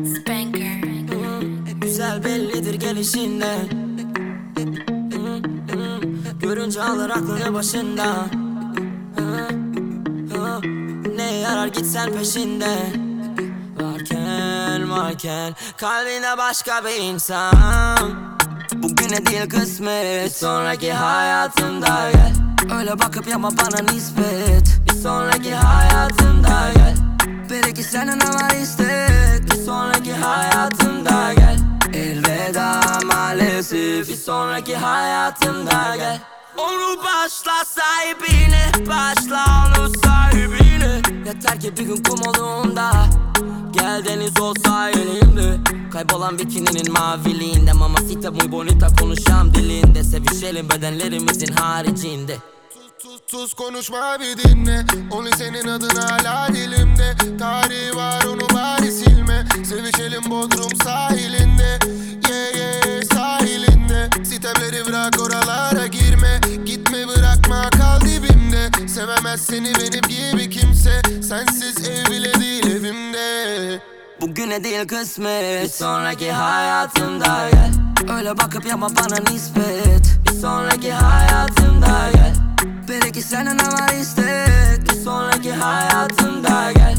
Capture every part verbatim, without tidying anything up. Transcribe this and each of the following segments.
Spanker. Hmm, güzel bellidir gelişinden. Hmm, hmm, görünce alır aklını başında. Hmm, hmm, ne yarar gitsen peşinde. Varken varken kalbine başka bir insan. Bugüne değil kısmet, sonraki hayatımda gel. Öyle bakıp yapma bana nispet. Bir sonraki hayatımda gel. Belki senden ama istek. Bir sonraki hayatımda gel. Elveda maalesef. Bir sonraki hayatımda gel. Onu başla sahibine, başla onu sahibine. Yeter ki bir gün kum olduğunda gel deniz olsa elimde. Kaybolan bikininin maviliğinde, mamacita muy bonita konuşam dilinde. Sevişelim bedenlerimizin haricinde. Sus sus konuşma bir dinle. Only senin adın hala dilimde. Tarihi var onu bari silme. Sevişelim Bodrum sahilinde. Yeah yeah sahilinde. Sitemleri bırak oralara girme. Gitme bırakma kal dibimde. Sevemez seni benim gibi kimse. Sensiz ev bile değil evimde. Bugüne değil kısmet, bir sonraki hayatımda gel. Öyle bakıp yapma bana nispet. Bir sonraki hayatımda gel. Belki senden ama istek. Bir sonraki hayatımda gel.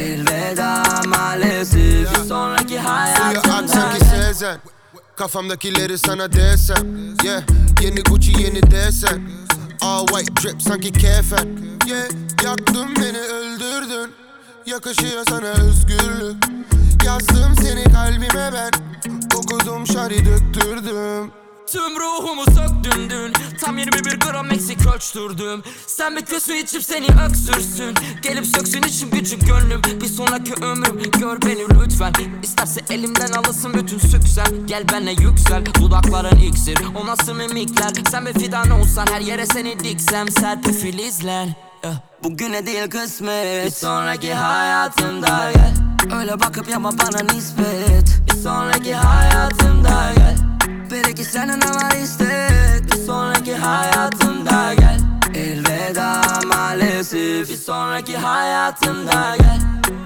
Elveda maalesef. Bir sonraki hayatımda sanki gel. Sezen. Kafamdakileri sana desem. Yeah, yeni Gucci yeni desen. All white drip sanki kefen. Yeah, yaktın beni öldürdün. Yakışıyor sana özgürlük. Yazdım seni kalbime ben. Okudum şari döktürdüm. Tüm ruhumu söktün dün. Tam yirmi bir gram eksik ölçtürdüm. Sen bekle su içip seni öksürsün. Gelip söksün için gücü gönlüm. Bir sonraki ömrüm gör beni lütfen. İsterse elimden alırsın bütün süksen. Gel benle yüksel, dudakların iksir. O nasıl mimikler. Sen bir fidan olsan her yere seni diksem. Serpil filizlen. Bugüne değil kısmet, bir sonraki hayatımda gel. Öyle bakıp yapma bana nispet. Bir sonraki hayatımda gel. Belki senden ama istek. Bir sonraki hayatımda gel. Elveda maalesef. Bir sonraki hayatımda gel.